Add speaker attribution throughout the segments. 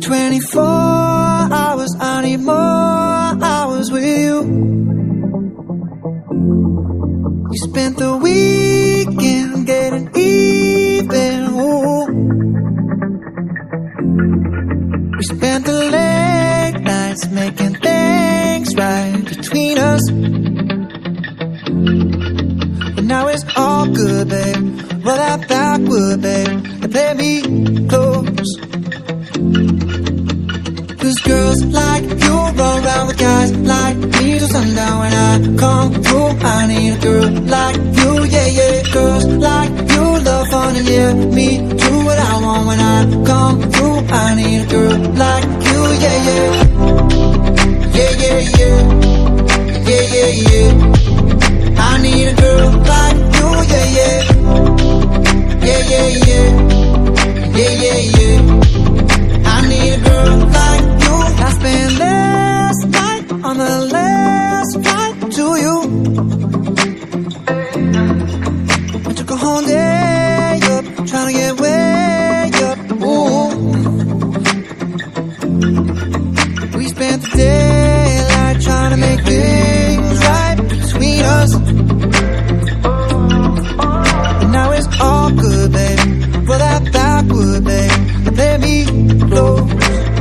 Speaker 1: 24 hours, I need more hours with you. We spent the weekend getting even, ooh. We spent the late nights making things right between us. But now it's all good, babe. Roll that backward, babe, and play me close. Cause girls like you roll around with guys like me till sundown. When I come through, I need a girl like you, yeah, yeah. Girls like you love fun and yeah, me do what I want. When I come through, I need a girl like you, yeah, yeah. Yeah, yeah, yeah. Yeah, yeah, yeah. I need a girl like you, yeah, yeah. Yeah, yeah, yeah. Yeah, yeah, yeah. I need a girl like you. I spent last night on the last flight to you. I took a whole day up, trying to get way up, ooh. We spent the daylight trying to make things right between us. And now it's all good, babe. Roll that backward, babe, and play me close.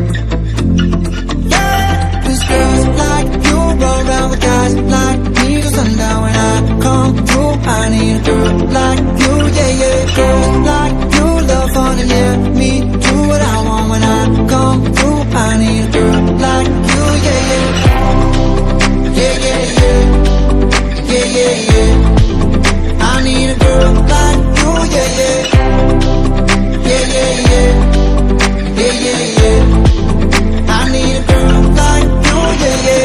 Speaker 1: Yeah, cause girls like you roll around with guys like me till sundown. When I come through, I need a girl like you, yeah, yeah. Girls like you love fun and yeah, me do what I want. When I come through, I need a girl like you, yeah, yeah. Yeah, yeah, yeah. Yeah, yeah, yeah. I need a girl like you, yeah, yeah. Yeah, yeah, yeah. Yeah, yeah, yeah. I need a girl like you, yeah, yeah.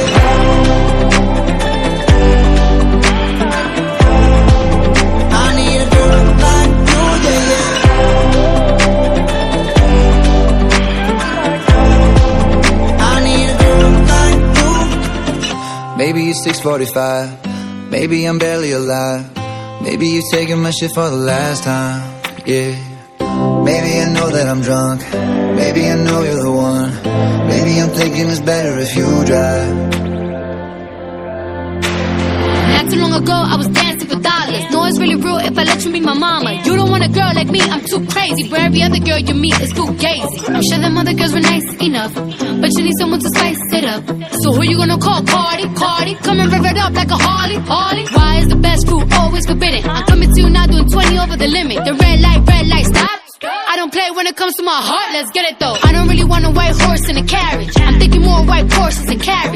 Speaker 1: I need a girl like you, yeah, yeah. I need a girl like you. Maybe it's 6:45. Maybe I'm barely alive. Maybe you've taken my shit for the last time, yeah. Maybe I know that I'm drunk. Maybe I know you're the one. Maybe I'm thinking it's better if you drive.
Speaker 2: Not too long ago, I was dancing for dollars. No, it's really real if I let you be my mama. You don't want a girl like me, I'm too crazy. But every other girl you meet is too gazy. I'm sure them other girls were nice enough, but you need someone to spice it up. So who you gonna call? Cardi, Cardi. Come and rev it up like a Harley, Harley. Why is the best food always forbidden? I'm coming to you now doing 20 over the limit. The red light, stop. I don't play when it comes to my heart, let's get it though. I don't really want a white horse in a carriage. I'm thinking more white horses and carriage.